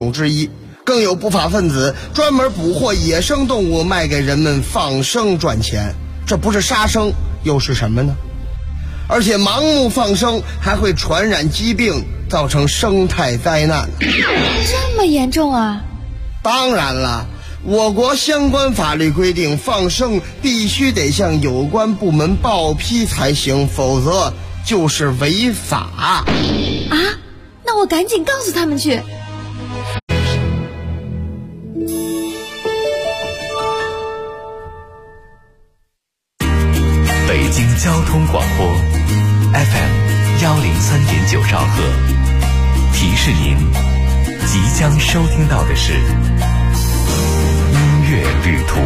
之一。更有不法分子专门捕获野生动物卖给人们放生赚钱，这不是杀生又是什么呢？而且盲目放生还会传染疾病，造成生态灾难。 这么严重啊？ 当然了，我国相关法律规定，放生必须得向有关部门报批才行，否则就是违法。 啊？那我赶紧告诉他们去。 北京交通广播 FM103.9兆赫，提示您即将收听到的是音乐旅途。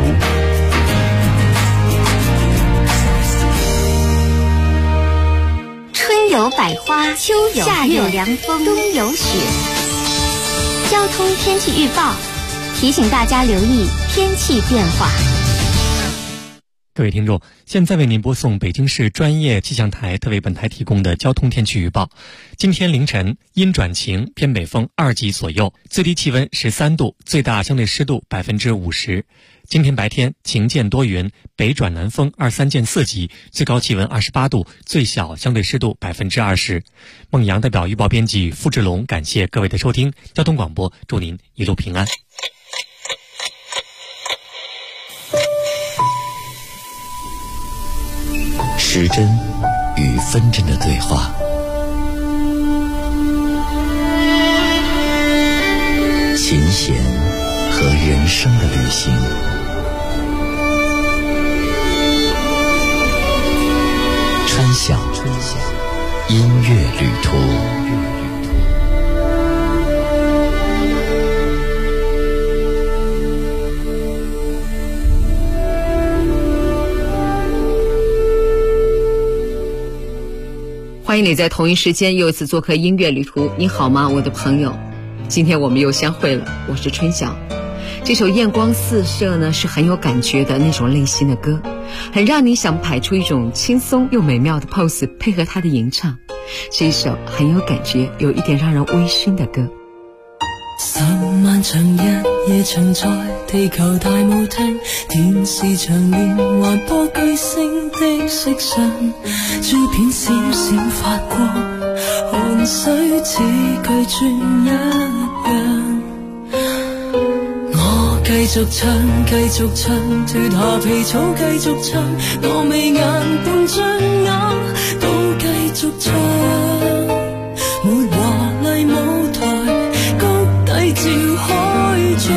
春有百花，秋有夏有凉风，冬有雪。交通天气预报提醒大家留意天气变化。 各位听众，现在为您播送北京市专业气象台特为本台提供的交通天气预报。今天凌晨阴转晴，偏北风2级左右，最低气温13度，最大相对湿度50%。今天白天晴间多云，北转南风2、3见4级，最高气温28度，最小相对湿度20%。孟阳代表预报编辑付志龙，感谢各位的收听。交通广播祝您一路平安。 时针与分针的对话，琴弦和人生的旅行，川响音乐旅途。 欢迎你在同一时间又一次做客音乐旅途。你好吗，我的朋友？今天我们又相会了，我是春晓。这首艳光四射呢，是很有感觉的那种类型的歌，很让你想摆出一种轻松又美妙的 pose 配合它的吟唱，是一首很有感觉有一点让人微醺的歌。 10萬場日夜場在地球大舞廳，電視長年環播巨星的色相，珠片閃閃發光，汗水似巨鑽一樣。我繼續唱，繼續唱，脫下皮草繼續唱，我眉眼半張眼都繼續唱，沒華麗舞台照開張，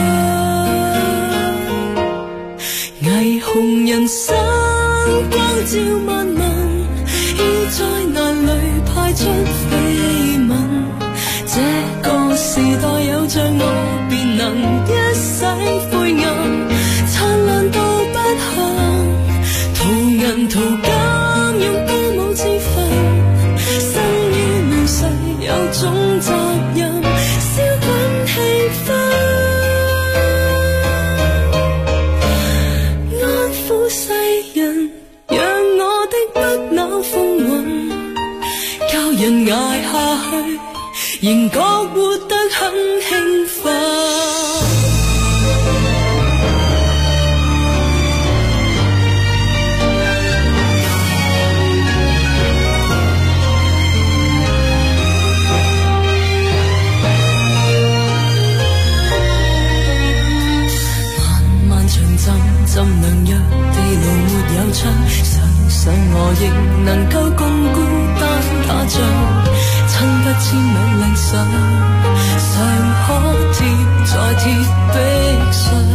霓虹人生光照萬民，衣在眼裏派出緋聞，這個時代有着我便能一洗灰暗，燦爛到不幸，塗銀塗金用歌舞之分，生於亂世有種責任，安撫世人，讓我的不朽風雲，教人捱下去，仍覺活得很興奮。浸涼藥地牢沒有窗，想想我亦能夠共孤單打仗，親筆簽名領相，尚可貼在鐵壁上。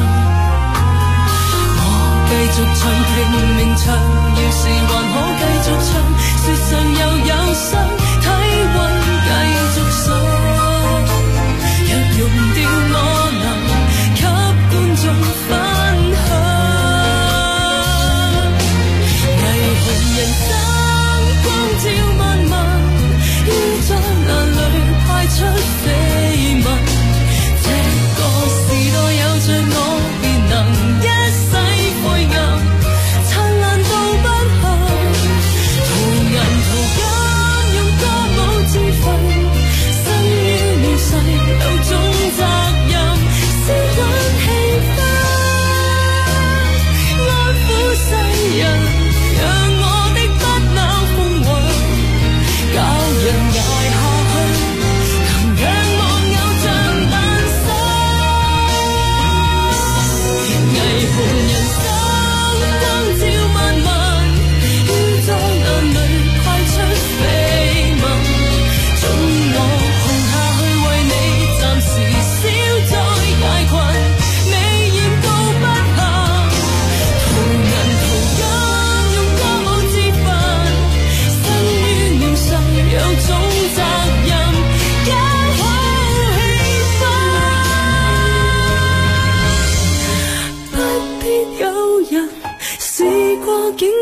我繼續唱拼命唱，要是還可繼續唱，雪上又有霜，體溫繼續上，若溶掉我能給觀眾分享。人生光照萬民，衣在眼裏派出緋聞，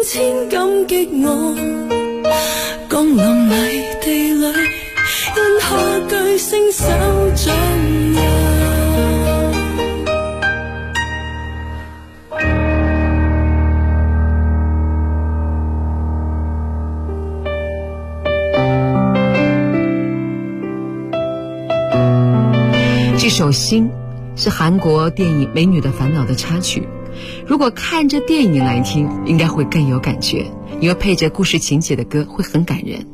千感激我，降臨泥地裏，因下巨星手掌我。 这首《心》是韩国电影《美女的烦恼》的插曲，如果看着电影来听，应该会更有感觉，因为配着故事情节的歌会很感人。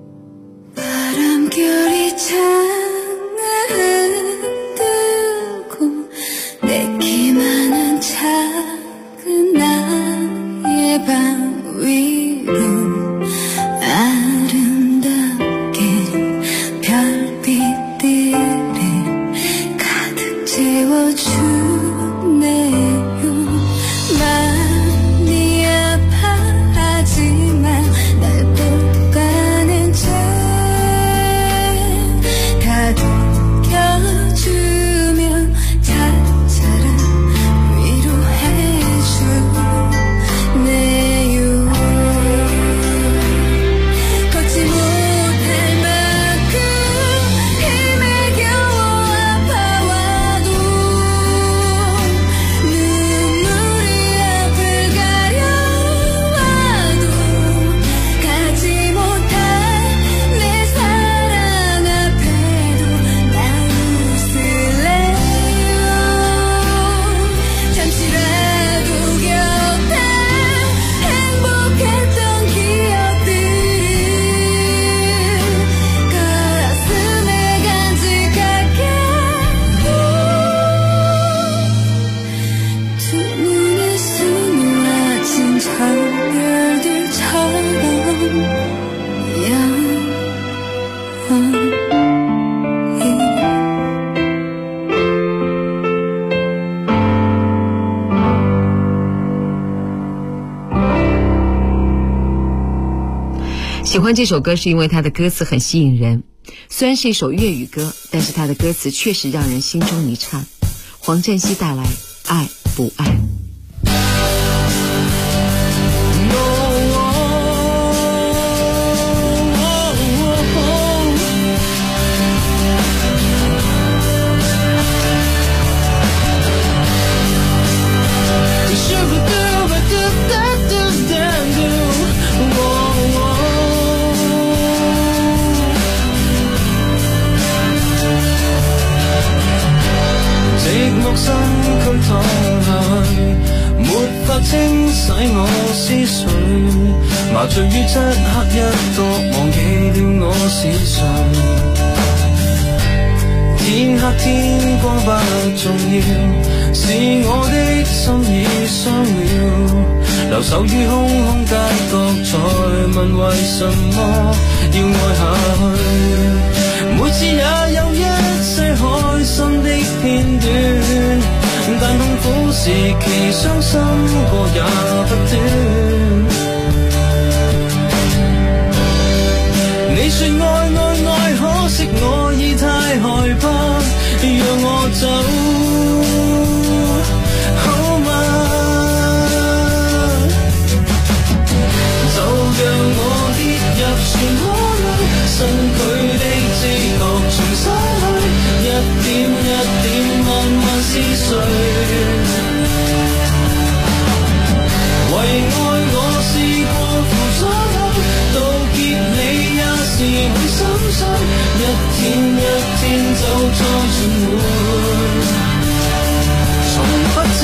喜欢这首歌是因为它的歌词很吸引人，虽然是一首粤语歌，但是它的歌词确实让人心中一颤。黄振熙带来《爱不爱》。 心區躺下去，沒法清洗我思緒，麻醉於漆黑一角，忘記了我是誰。天黑天光不重要，是我的心已傷了，留守於空空街角，才問為什麼要愛下去。每次也有一些開心的片段，但痛苦時期傷心過也不斷。你說愛愛愛，可惜我已太害怕，讓我走好嗎？就讓我跌入漩渦裏，身軀的知覺全失去，一點一點慢慢撕碎。為愛我試過付出去，到結尾也是會心碎，一天一天走再循環。從不知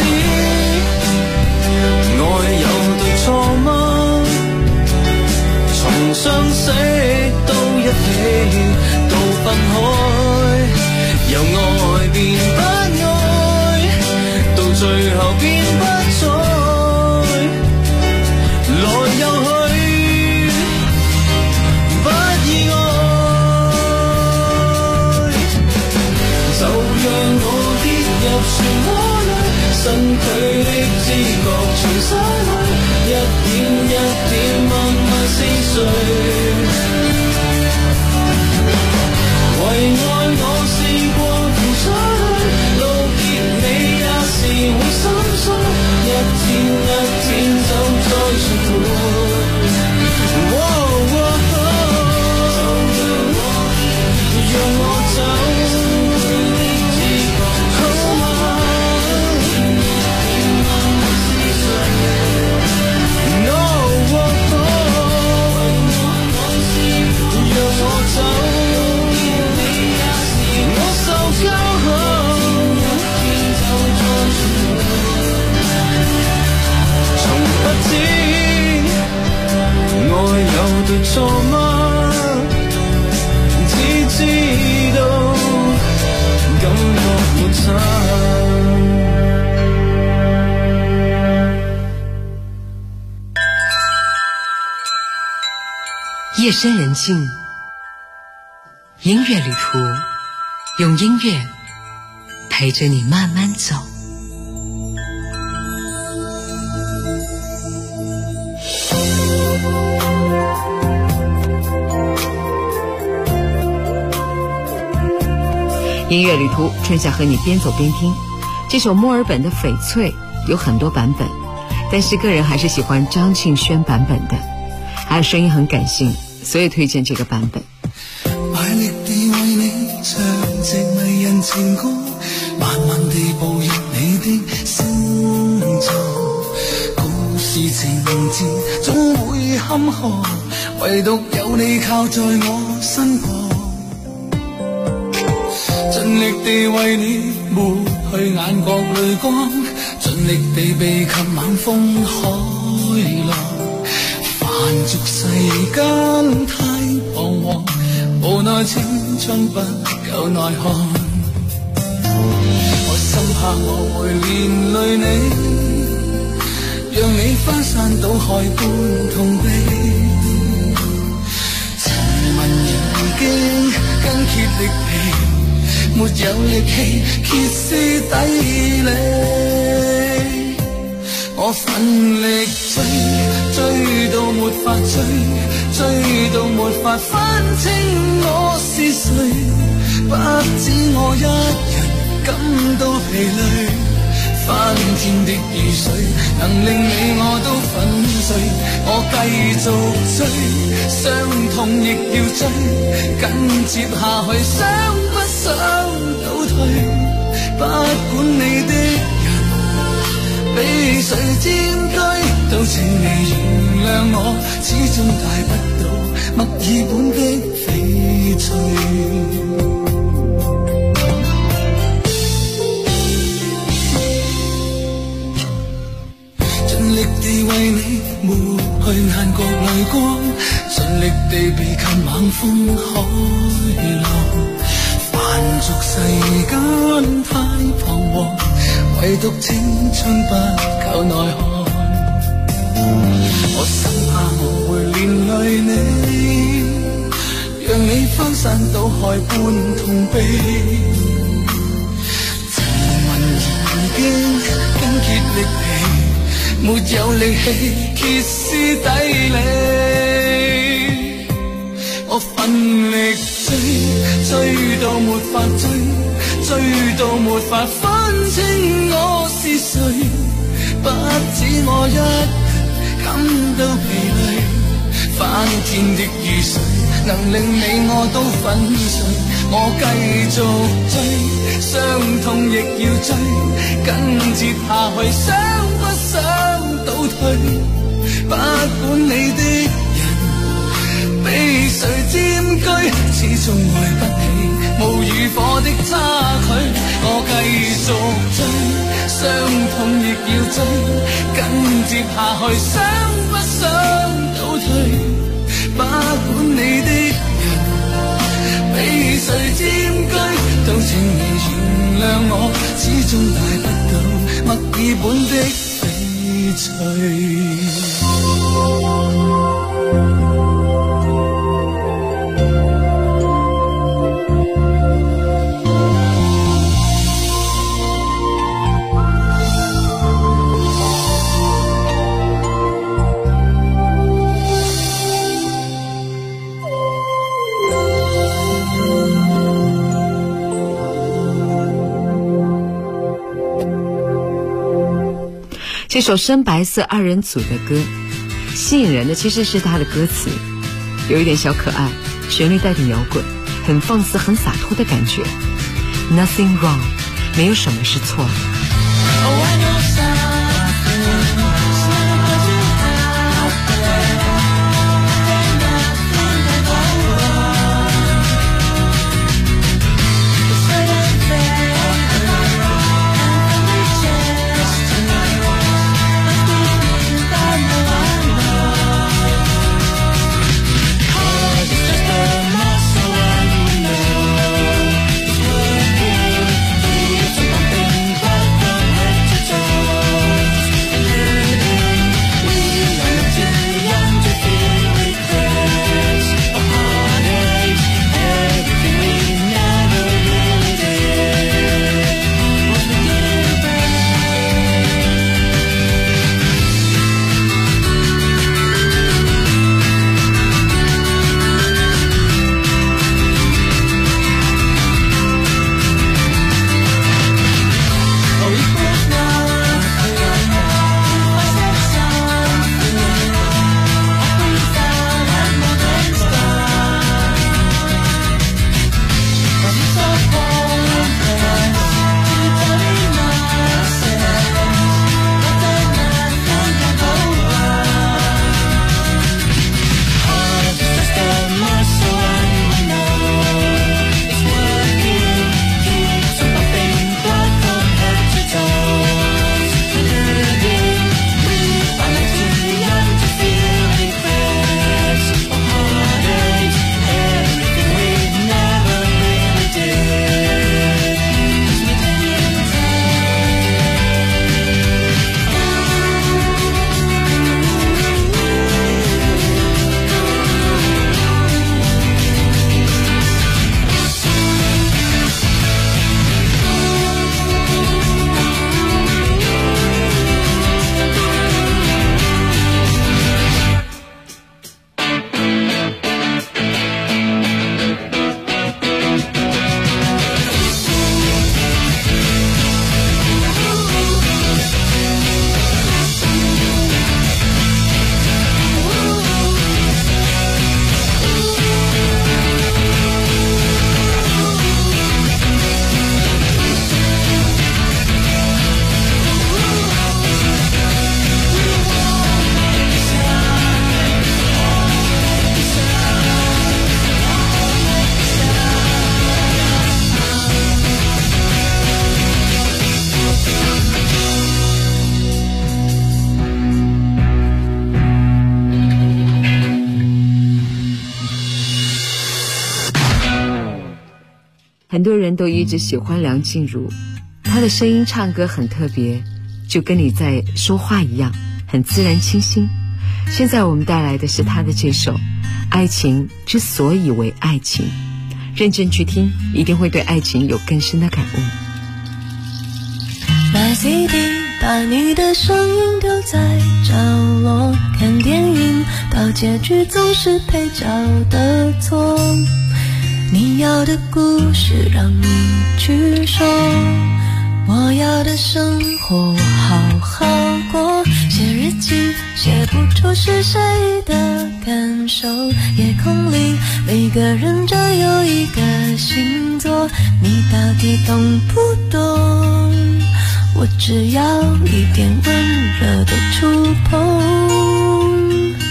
愛有對錯嗎？從相識到一起到分開，由愛變不愛，到最後變不再來又去，不意外。就讓我跌入漩渦裏，身軀的知覺全失去，一點一點慢慢撕碎。為愛我試過付出去，到結尾也是會心碎，一天一天走再循環。 夜深人静，音乐旅途，用音乐陪着你慢慢走。音乐旅途，春夏和你边走边听。这首墨尔本的翡翠有很多版本，但是个人还是喜欢张敬轩版本的，还有声音很感性，所以推荐这个版本。 卖力地为你唱隻迷人情歌，慢慢地步入你的星座，故事情節總會坎坷，唯獨有你靠在我身旁，盡力地為你抹去眼角淚光，盡力地避及猛風海浪，凡俗世間太彷徨，無奈青春不夠耐看，我深怕我會連累你，讓你翻山倒海般痛悲，情文已經筋竭力疲，沒有力氣歇斯底里，我奮力追到沒法追到沒法分清我是誰，不止我一人感到疲累，翻天的雨水能令你我都粉碎，我繼續追，傷痛亦要追，緊接下去想不想倒退，不管你的人被誰佔據，都請你原諒我，始終帶不到墨爾本的翡翠，盡力地為你抹去眼角淚光，盡力地避及猛風海浪，凡俗世間太彷徨，唯獨青春不夠耐看，我生怕我會連累你，讓你翻山倒海般痛悲，情文已經筋竭力疲，沒有力氣歇斯底里，我奮力追到沒法追到沒法分清我是誰，不止我一人感到疲累，翻天的雨水能令你我都粉碎，我繼續追，傷痛亦要追，緊接下去想不想倒退，不管你的人被誰佔據，始終愛不起無與火的差距，我繼續追，傷痛亦要追，緊接下去想不想倒退，不管你的人被誰佔據，都請你原諒我，始終帶不到墨爾本的翡翠。 这首深白色二人组的歌，吸引人的其实是它的歌词，有一点小可爱，旋律带点摇滚，很放肆很洒脱的感觉。 Nothing wrong， 没有什么是错的。 很多人都一直喜欢梁静茹，她的声音唱歌很特别，就跟你在说话一样，很自然清新。现在我们带来的是她的这首《爱情之所以为爱情》，认真去听，一定会对爱情有更深的感悟。 买 CD， 把你的声音丢在角落，看电影到结局总是配角的错，你要的故事让你去说，我要的生活我好好过。写日记写不出是谁的感受，夜空里每个人都有一个星座，你到底懂不懂？我只要一点温热的触碰，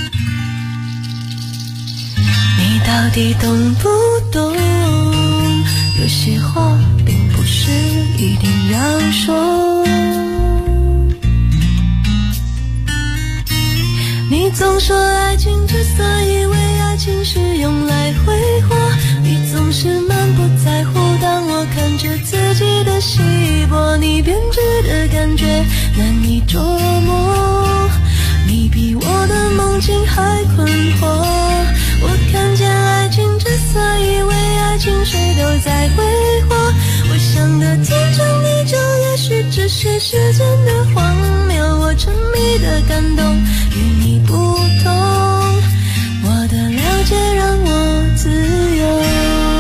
你到底懂不懂？有些话并不是一定要说，你总说爱情之所以为爱情是用来挥霍，你总是满不在乎当我看着自己的稀薄，你编织的感觉难以捉摸，你比我的梦境还困惑。我看见爱情之所以为爱情谁都在挥霍，我想的天长地久也许只是时间的荒谬，我沉迷的感动与你不同，我的了解让我自由。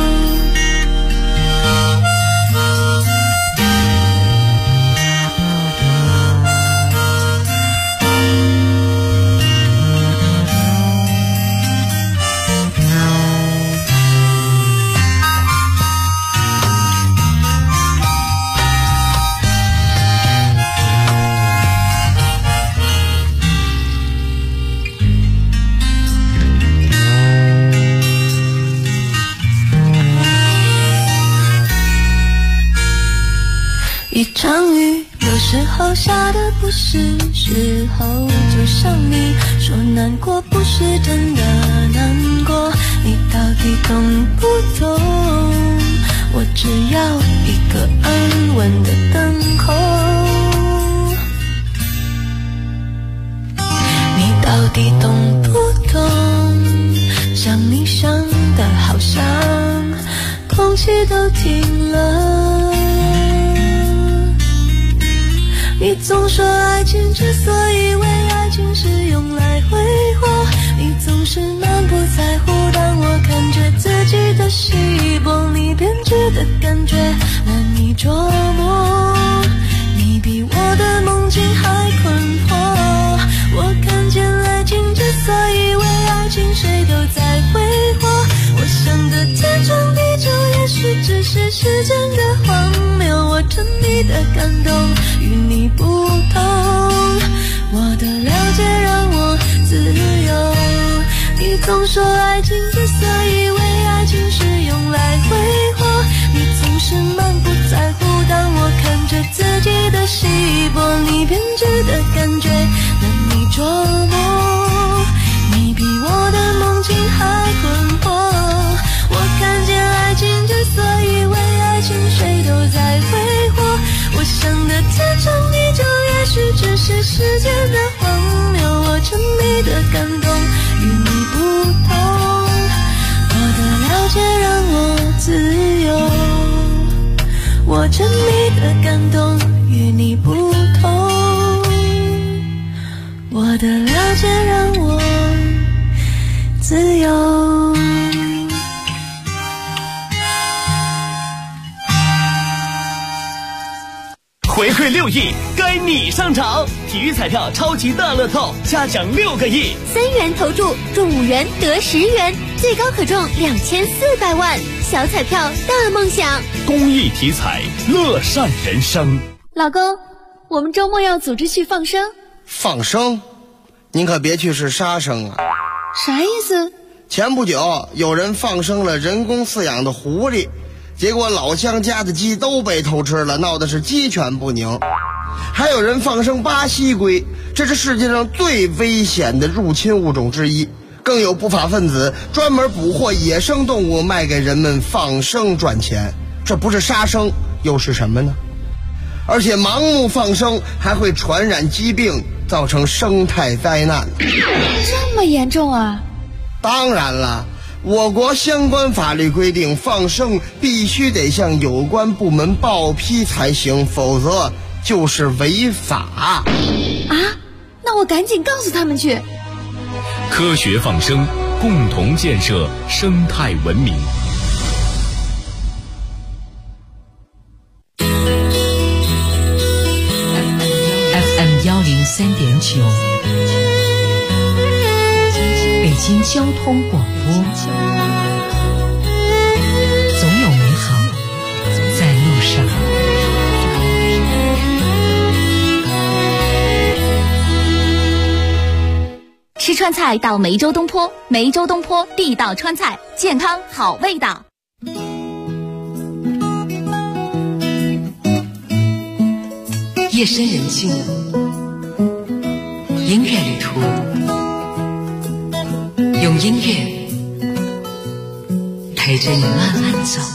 一场雨有时候下的不是时候，就像你说难过不是真的难过，你到底懂不懂？我只要一个安稳的等候，你到底懂不懂？像你想的好像空气都停了，你总说爱情之所以为爱情是用来挥霍，你总是满不在乎当我看着自己的稀薄，你编织的感觉难以捉摸，你比我的梦境还困惑。我看见爱情之所以为爱情谁都在挥霍，我想的天长地久也许只是时间的荒谬，我沉迷的感动与你不同，我的了解让我自由。你总说爱情之所以为爱情是用来挥霍，你总是满不在乎当我看着自己的稀薄，你编织的感觉难以捉摸，你比我的梦境还困惑。我看见爱情之所以为爱情谁都在挥霍，我想的天长地久也许只是时间的荒谬，我沉迷的感动与你不同，我的了解让我自由，我沉迷的感动与你不同，我的了解让我自由。 回馈6亿，该你上场！体育彩票超级大乐透，下奖6个亿 ，3元投注中5元得10元，最高可中2400万，小彩票大梦想。 公益体彩，乐善人生。 老公，我们周末要组织去放生。 放生？您可别去是杀生啊！ 啥意思？ 前不久有人放生了人工饲养的狐狸，结果老乡家的鸡都被偷吃了，闹的是鸡犬不宁。还有人放生巴西龟，这是世界上最危险的入侵物种之一。更有不法分子专门捕获野生动物卖给人们放生赚钱。 这不是杀生又是什么呢？而且盲目放生还会传染疾病，造成生态灾难。 这么严重啊？ 当然了，我国相关法律规定，放生必须得向有关部门报批才行，否则就是违法。 啊？那我赶紧告诉他们去。 科学放生，共同建设生态文明。 FM103.9，北京交通广播。总有美好在路上。 吃川菜到梅州东坡，梅州东坡地道川菜，健康好味道。 夜深人静，音乐旅途，用音乐陪着你慢慢走。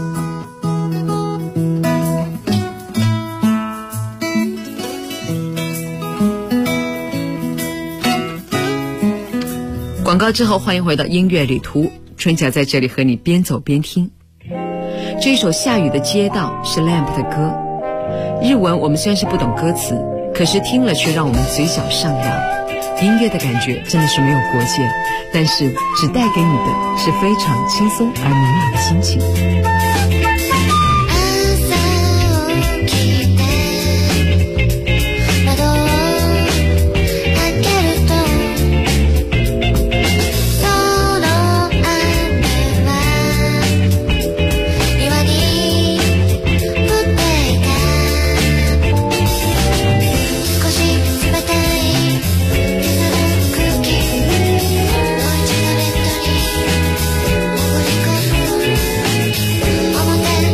广告之后，欢迎回到音乐旅途，春霞在这里和你边走边听。这一首《下雨的街道》是 Lamp 的歌，日文我们虽然是不懂歌词，可是听了却让我们嘴角上扬。音乐的感觉真的是没有国界，但是只带给你的是非常轻松而明朗的心情。 表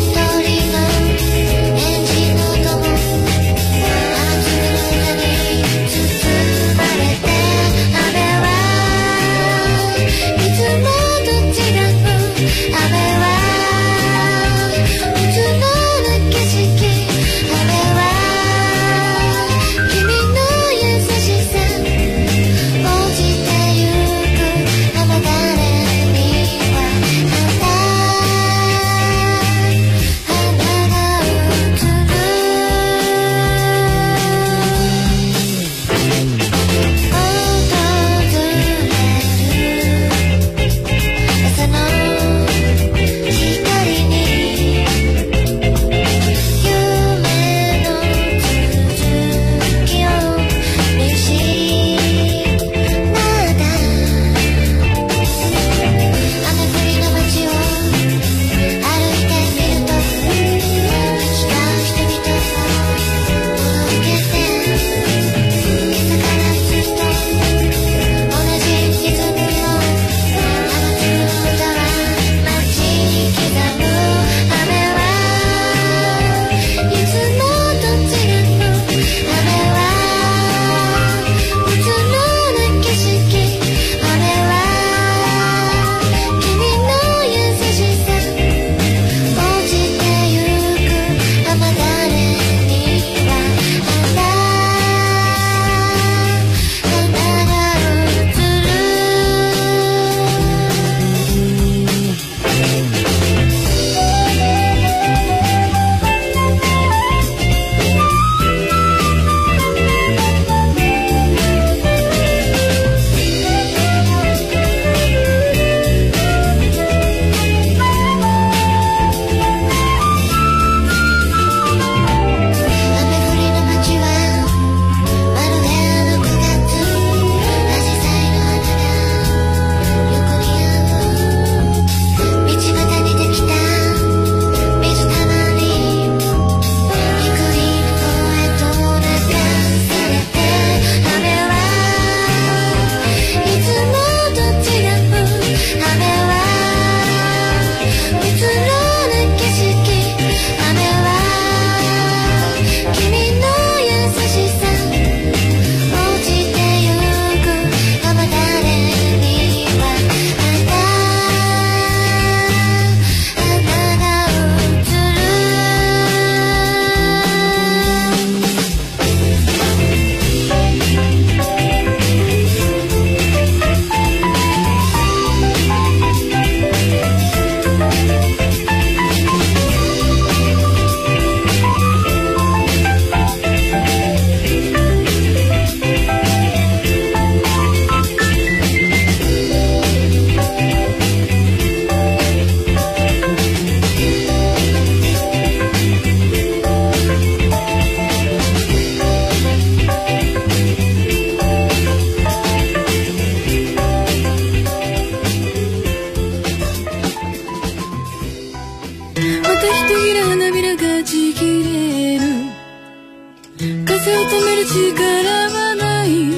る力はない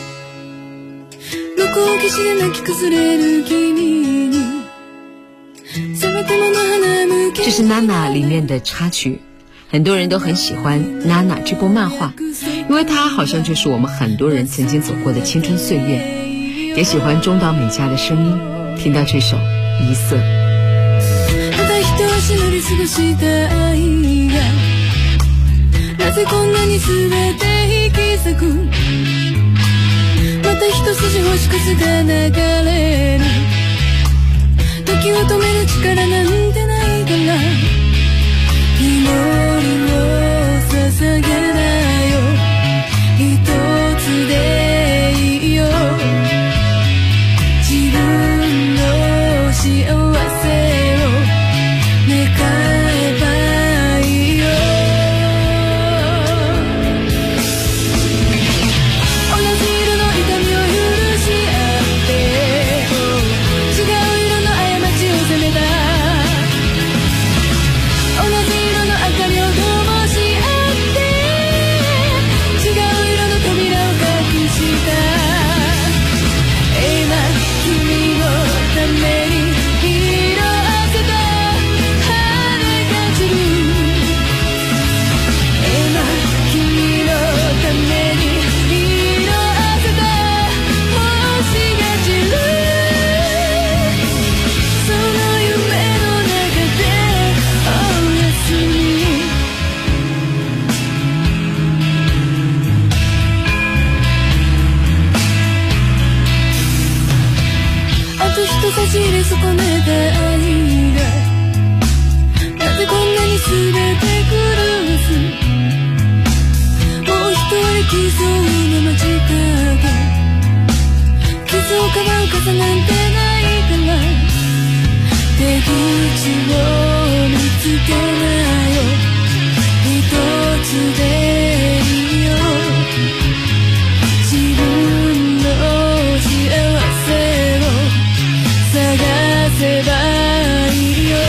録音消しで泣き崩れる君にせめてもの花向け。 这是娜娜里面的插曲，很多人都很喜欢娜娜这部漫画，因为它好像就是我们很多人曾经走过的青春岁月。也喜欢中岛美嘉的声音，听到这首一色。 また一足乗り過ごした愛がなぜこんなに全て引き裂く。また一筋星屑が流れる。時を止める力なんてないから祈りを捧げなよ。一つでいいよ。自分の幸せを願えばいいよ。同じ色の痛みを許し合って違う色の過ちを責めた。同じ色の明かりを灯し合って違う色の扉を隠した。今君のために色あせた羽が散る。今君のために色あせた星が散る。その夢の中でおやすみ。あと一差し入れ損ねた愛がなぜこんなに全て狂わす。もう一人競うの間近で傷をかばう傘なんてないから出口を見つけなよ。一つでいいよ。自分の幸せを探せばいいよ。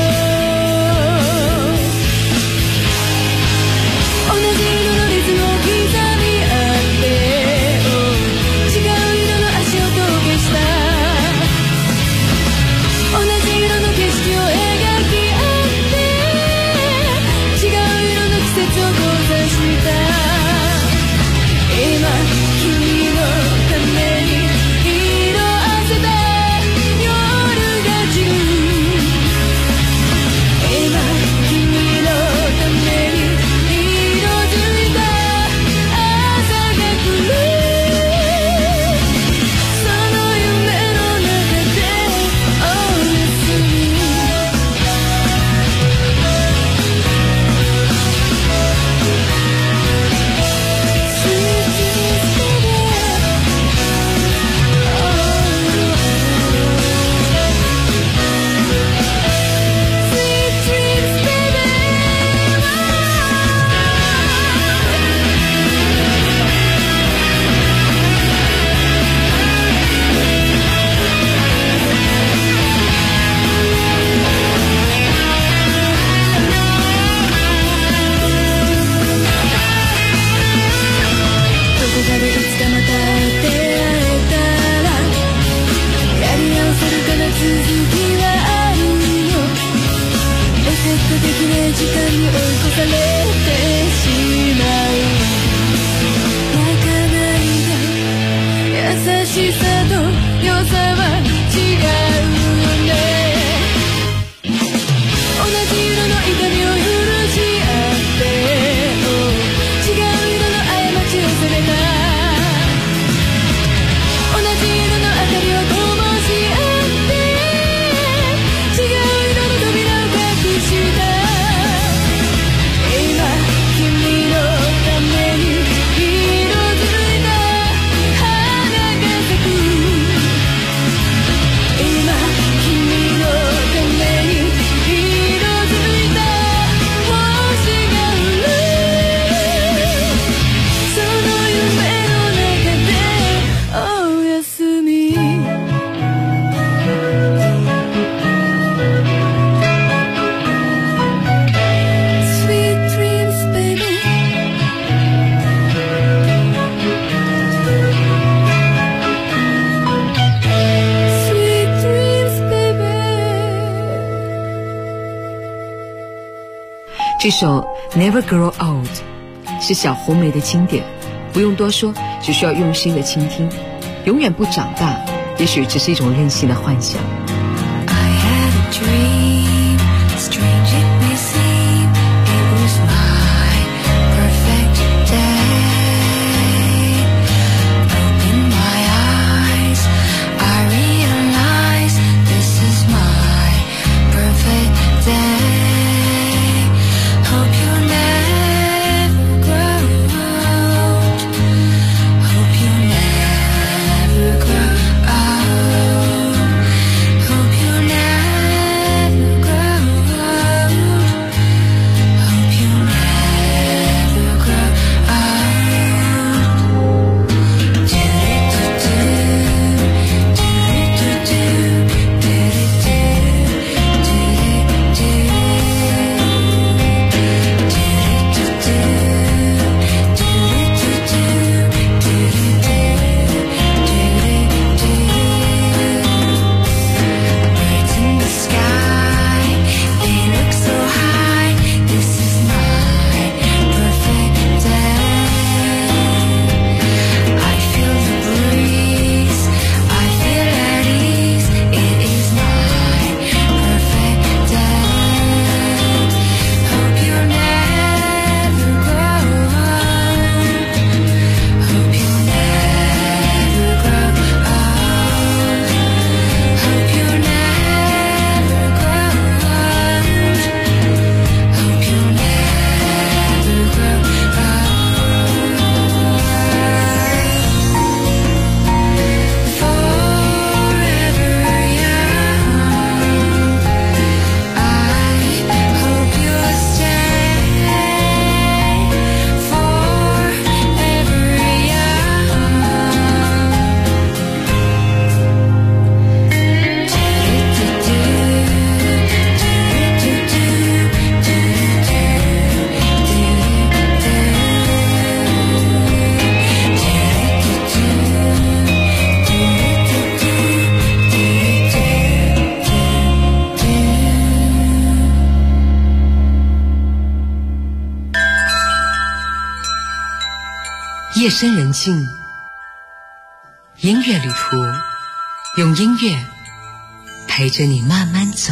同じ色のリズムを刻み合って違う色の足音を消した。同じ色の景色を描き合って違う色の季節を交差した。 这首 Never Grow Old 是小红梅的经典，不用多说，只需要用心的倾听。永远不长大，也许只是一种任性的幻想。 I had a dream, strange it may seem, it was my perfect day. Open my eyes, I realize this is my perfect day. Hope you never grow old. Hope you never grow old. Hope you never grow old. Hope you never grow old. Birds in the sky, they look so high. This is my perfect day. I feel the breeze, I feel at ease. It is my perfect day. Hope you never grow old. Hope you never grow old. Hope you never grow old. Hope you never grow old. Forever young, I hope you'll stay. Forever young. 夜深人静，音乐旅途，用音乐陪着你慢慢走。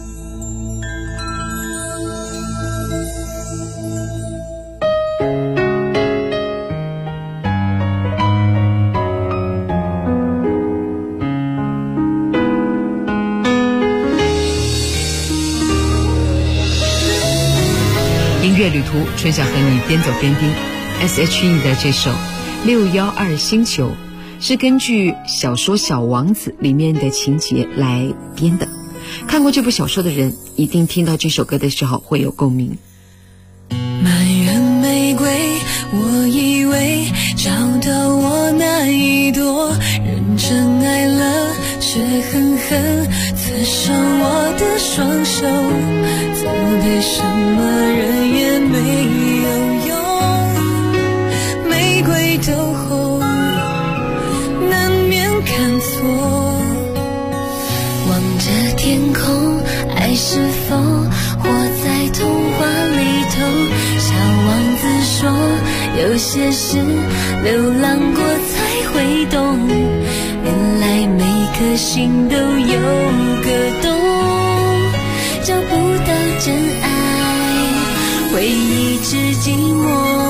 音乐旅途，春晓和你边走边听。S.H.E 的这首612星球是根据小说《小王子》里面的情节来编的。看过这部小说的人，一定听到这首歌的时候会有共鸣。 满园玫瑰，我以为找到我那一朵，认真爱了，却狠狠刺伤我的双手。责备什么人也没有用，玫瑰都红，难免看错。望着天空，爱是否活在童话里头？小王子说，有些事流浪过才会懂，原来每颗心都有个洞，找不到真爱，会一直寂寞。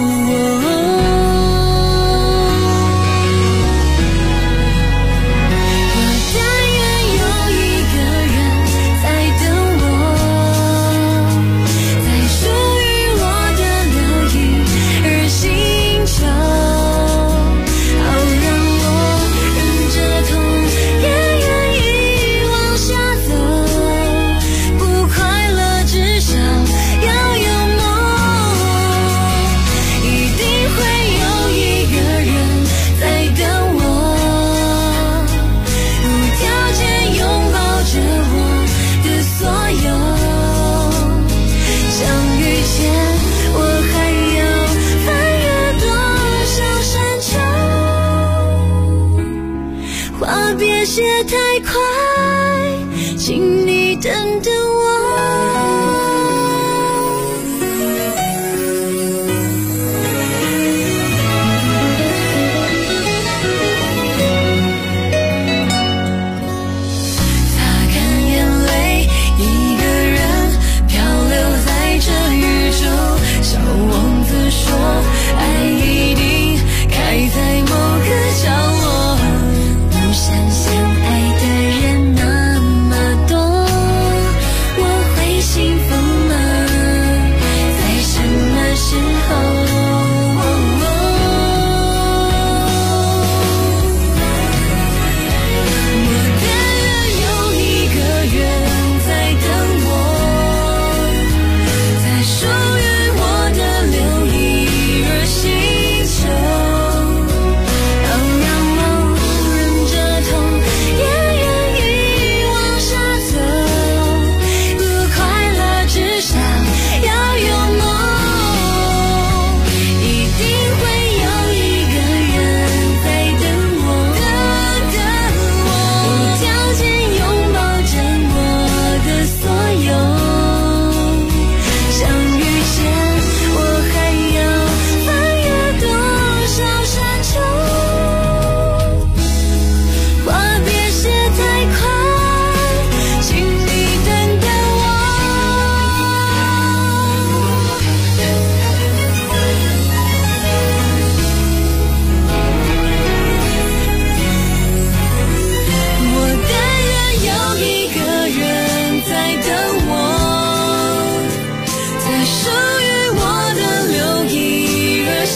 别写太快，请你等等我。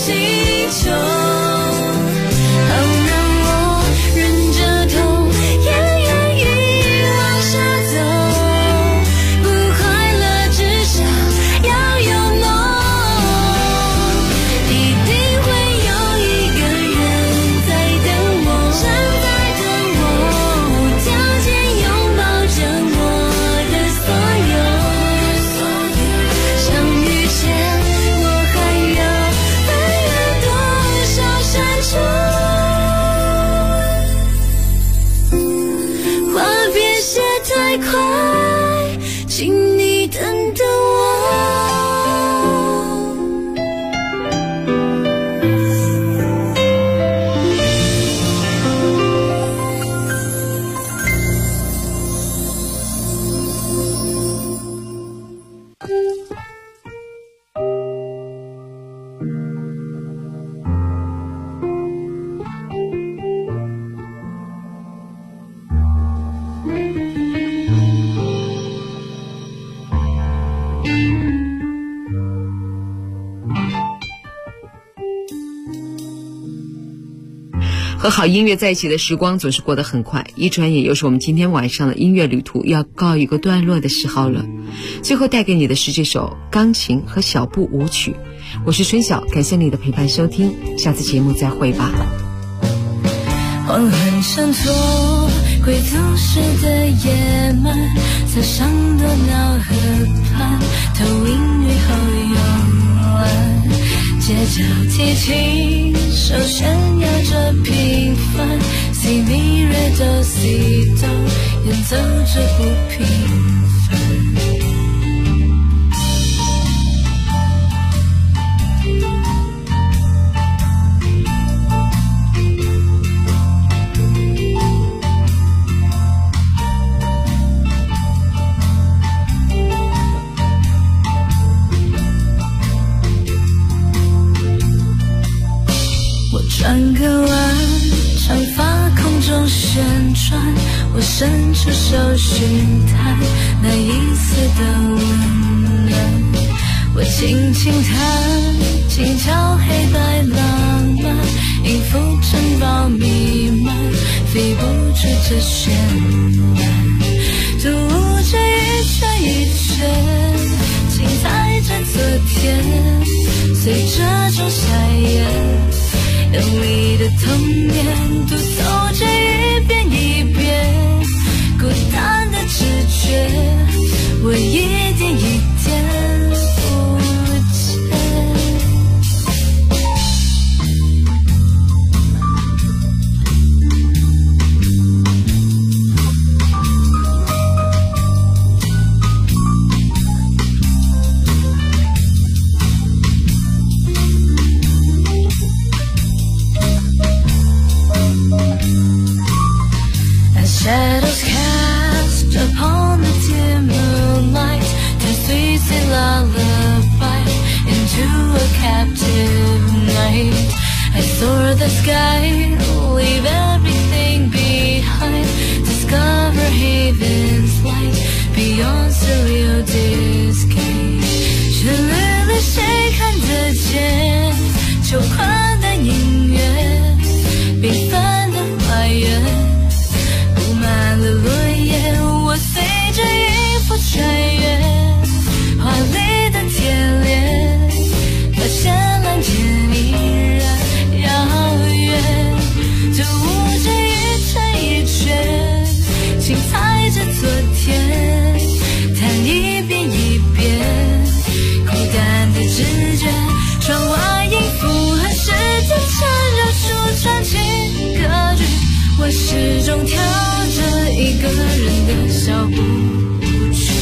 星球，好让我忍着痛也愿意往下走，不快乐至少要有梦，一定会有一个人在等我，正在等我，无条件拥抱着我的所有，相遇前我还要翻越多少山丘，话别写太快，请你等等我。 和好音乐在一起的时光总是过得很快，一转眼又是我们今天晚上的音乐旅途要告一个段落的时候了。最后带给你的是这首钢琴和小步舞曲。我是春晓，感谢你的陪伴收听，下次节目再会吧。 黄昏衬托归都市的野蛮，侧上多瑙河畔，投影雨后慵懒，街角提琴手炫耀着平凡，si mi re do si do 演奏着不平凡。转个弯，长发空中旋转，我伸出手寻探那一丝的温暖。我轻轻弹，轻敲黑白浪漫，音符城堡弥漫，飞不出这绚烂。独舞着一圈一圈，轻踩着昨天，随着仲夏夜。眼里的童年独奏着一遍一遍，孤单的直觉我一点一点不见。Shadows cast upon the dim moonlight, turn sweet lullaby into a captive night. I soar the sky, leave everything behind, discover haven's light beyond surreal disguise. 旋律里谁看得见秋宽的音乐，缤纷的花园。满了落叶，我随着音符穿越华丽的铁链，发现蓝天依然遥远。独舞着一圈一圈，轻踩着昨天，弹一遍一遍，孤单的直觉，窗外音符和时间缠绕出传奇歌剧，我始终跳着一个人的小步曲。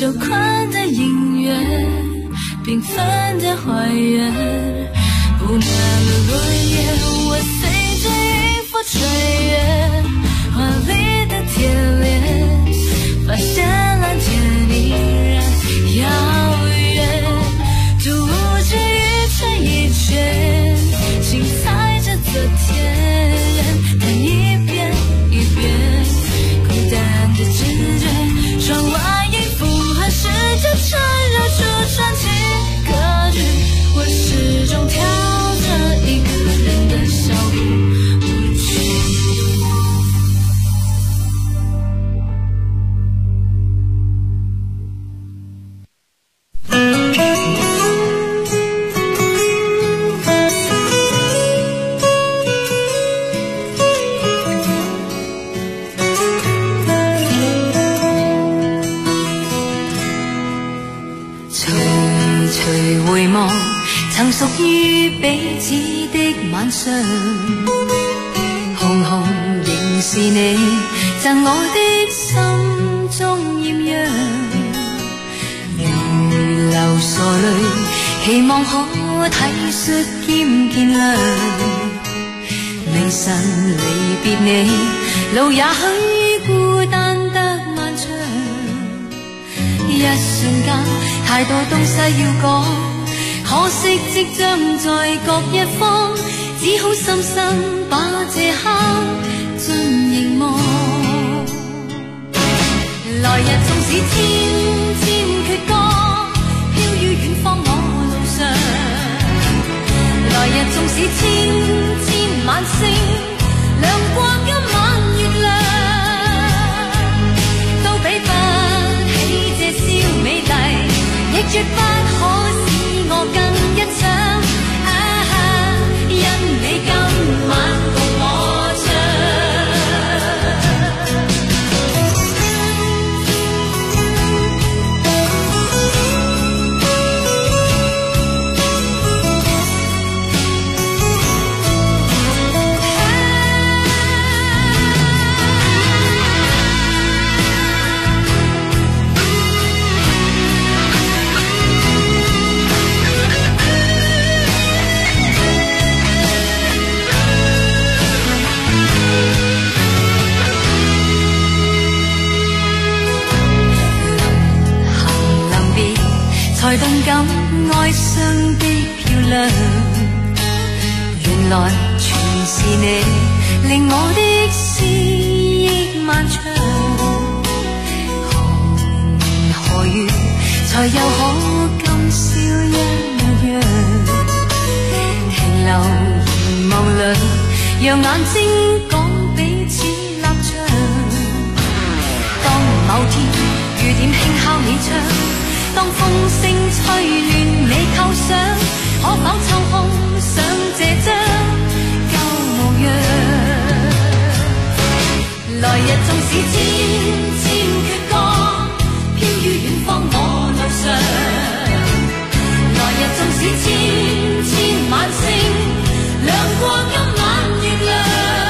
久宽的音乐，缤纷的花园，布满了落叶，我随着音符吹跃，华丽的铁链，发现蓝天依然遥远，度无知愚蠢一圈，心踩着昨天，看一遍一遍，孤单的直觉，窗外音符和世界缠绕出传奇歌剧，我始终跳着一个人的小舞曲。 曾屬於彼此的晚上，紅紅仍是你贈我的心中豔陽，如流傻淚，期望可體恤兼見諒，明晨離別你，路也許孤單得漫長，一瞬間太多東西要講，可惜即將在各一方，只好深深把這刻盡凝望。來日縱使千千闕歌，飄於遠方我路上。來日縱使千千晚星，亮過今晚月亮，都比不起這宵美麗，亦絕不可使我更欣賞。因你今晚共我唱。才動感哀傷的漂亮，原來全是你令我的思憶漫長。何年何月才又可今宵一樣，停留凝望裏，讓眼睛講彼此立場。當某天雨點輕敲你窗，當風聲吹亂你構想，可否抽空想這張舊模樣？來日縱使千千闕歌，飄於遠方我路上。來日縱使千千晚星，亮過今晚月亮，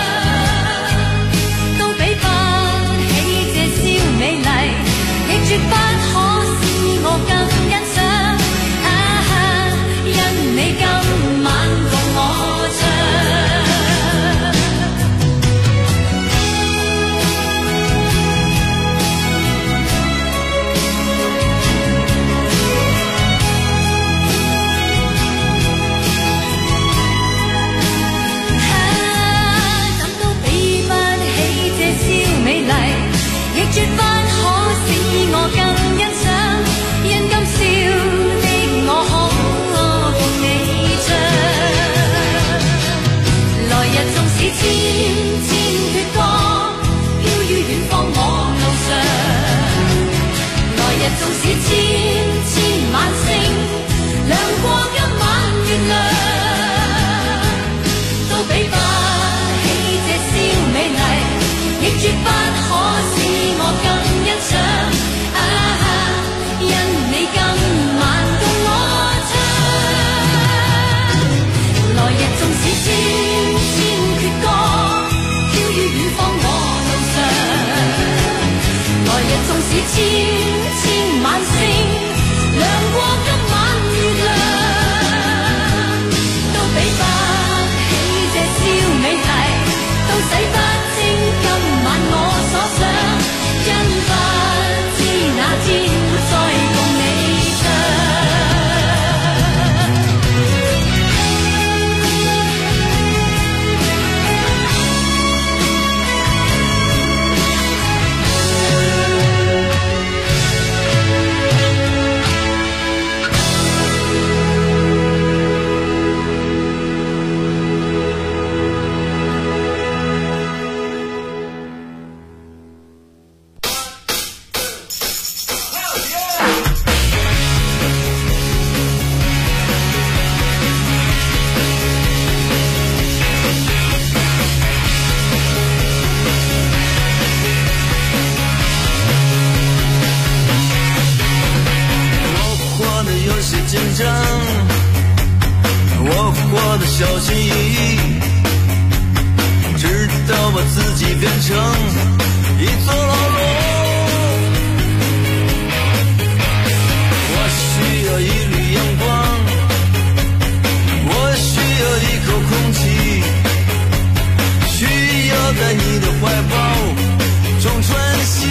都比不起這宵美麗，亦絕不可我更欣賞，因你今晚共我唱。 小心翼翼，直到把自己变成一座牢笼。我需要一缕阳光，我需要一口空气，需要在你的怀抱中喘息。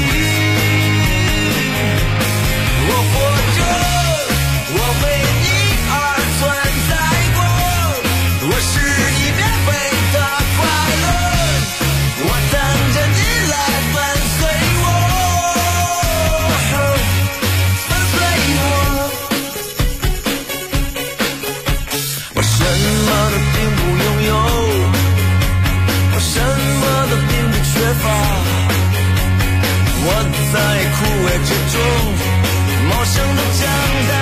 我活着，我为你而存在过，我是你免费的快乐，我等着你来伴随我，伴随我。我什么都并不拥有，我什么都并不缺乏，我在枯萎之中茂盛的长大，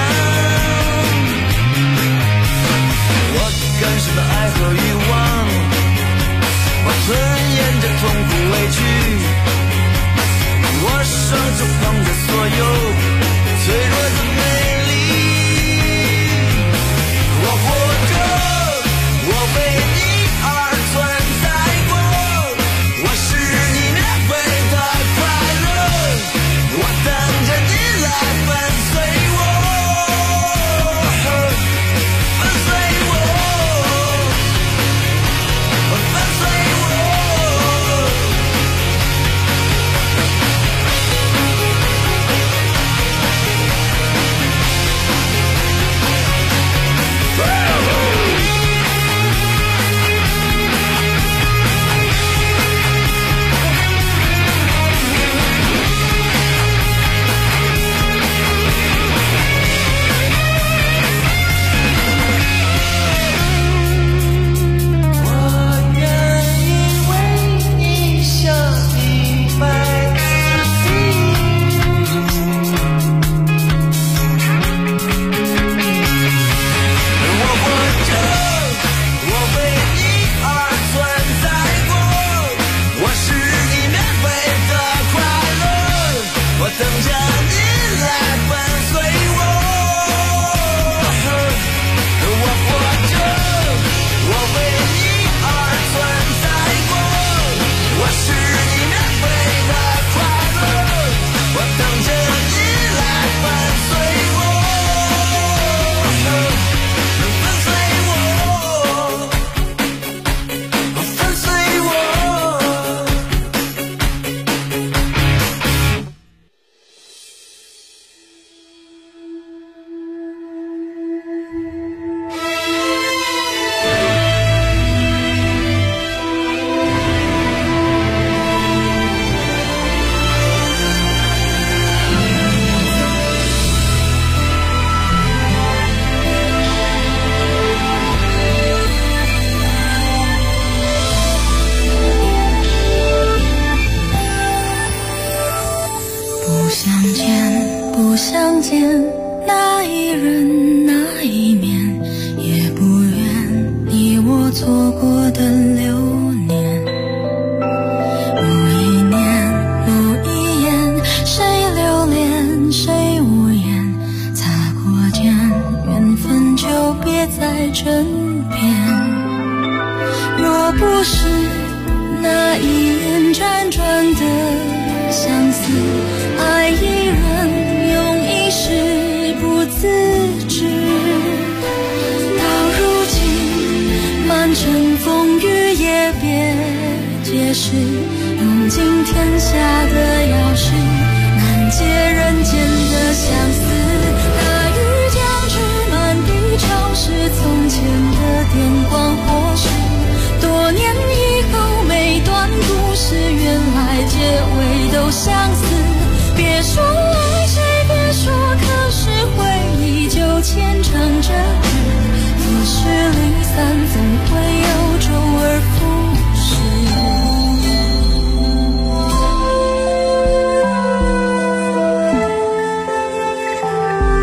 我感受到爱和欲望，我吞咽着痛苦委屈，我双手捧着所有脆弱的美丽。我活着，我为你而存在过，我是你免费的快乐，我等着你来伴随我，伴随我，伴随我。 不相见，那一人那一面，也不愿你我错过的流年。某一年某一眼，谁留恋谁无言，擦过肩，缘分就别在枕边。若不是那一眼辗转的相思，爱一人用一世不自知，到如今满城风雨也别解释，用尽天下的钥匙，难解人间的相思。大雨将至，满地潮湿，从前的电光火石，多年以后每段故事原来结尾都相似。别说爱谁，别说可是，回忆就牵肠着纸，何时离散总会有周而复始。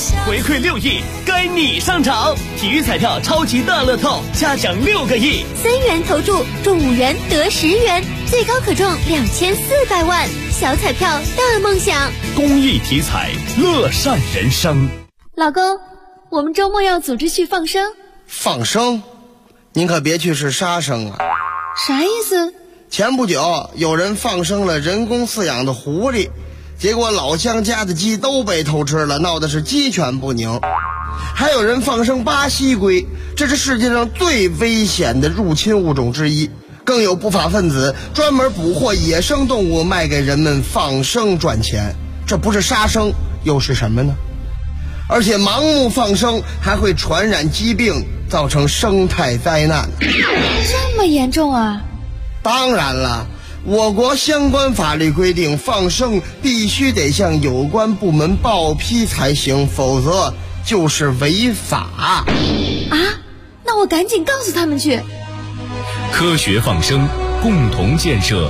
回馈6亿，该你上场！体育彩票超级大乐透，嘉奖6个亿 ，3元投注中5元得10元，最高可中2400万。小彩票大梦想， 公益体彩，乐善人生。 老公，我们周末要组织去放生。 放生？您可别去是杀生啊！ 啥意思？ 前不久有人放生了人工饲养的狐狸，结果老乡家的鸡都被偷吃了，闹的是鸡犬不宁。还有人放生巴西龟，这是世界上最危险的入侵物种之一。更有不法分子专门捕获野生动物卖给人们放生赚钱，这不是杀生又是什么呢？而且盲目放生还会传染疾病，造成生态灾难。 这么严重啊？ 当然了，我国相关法律规定，放生必须得向有关部门报批才行，否则就是违法。 啊？那我赶紧告诉他们去。 科学放生，共同建设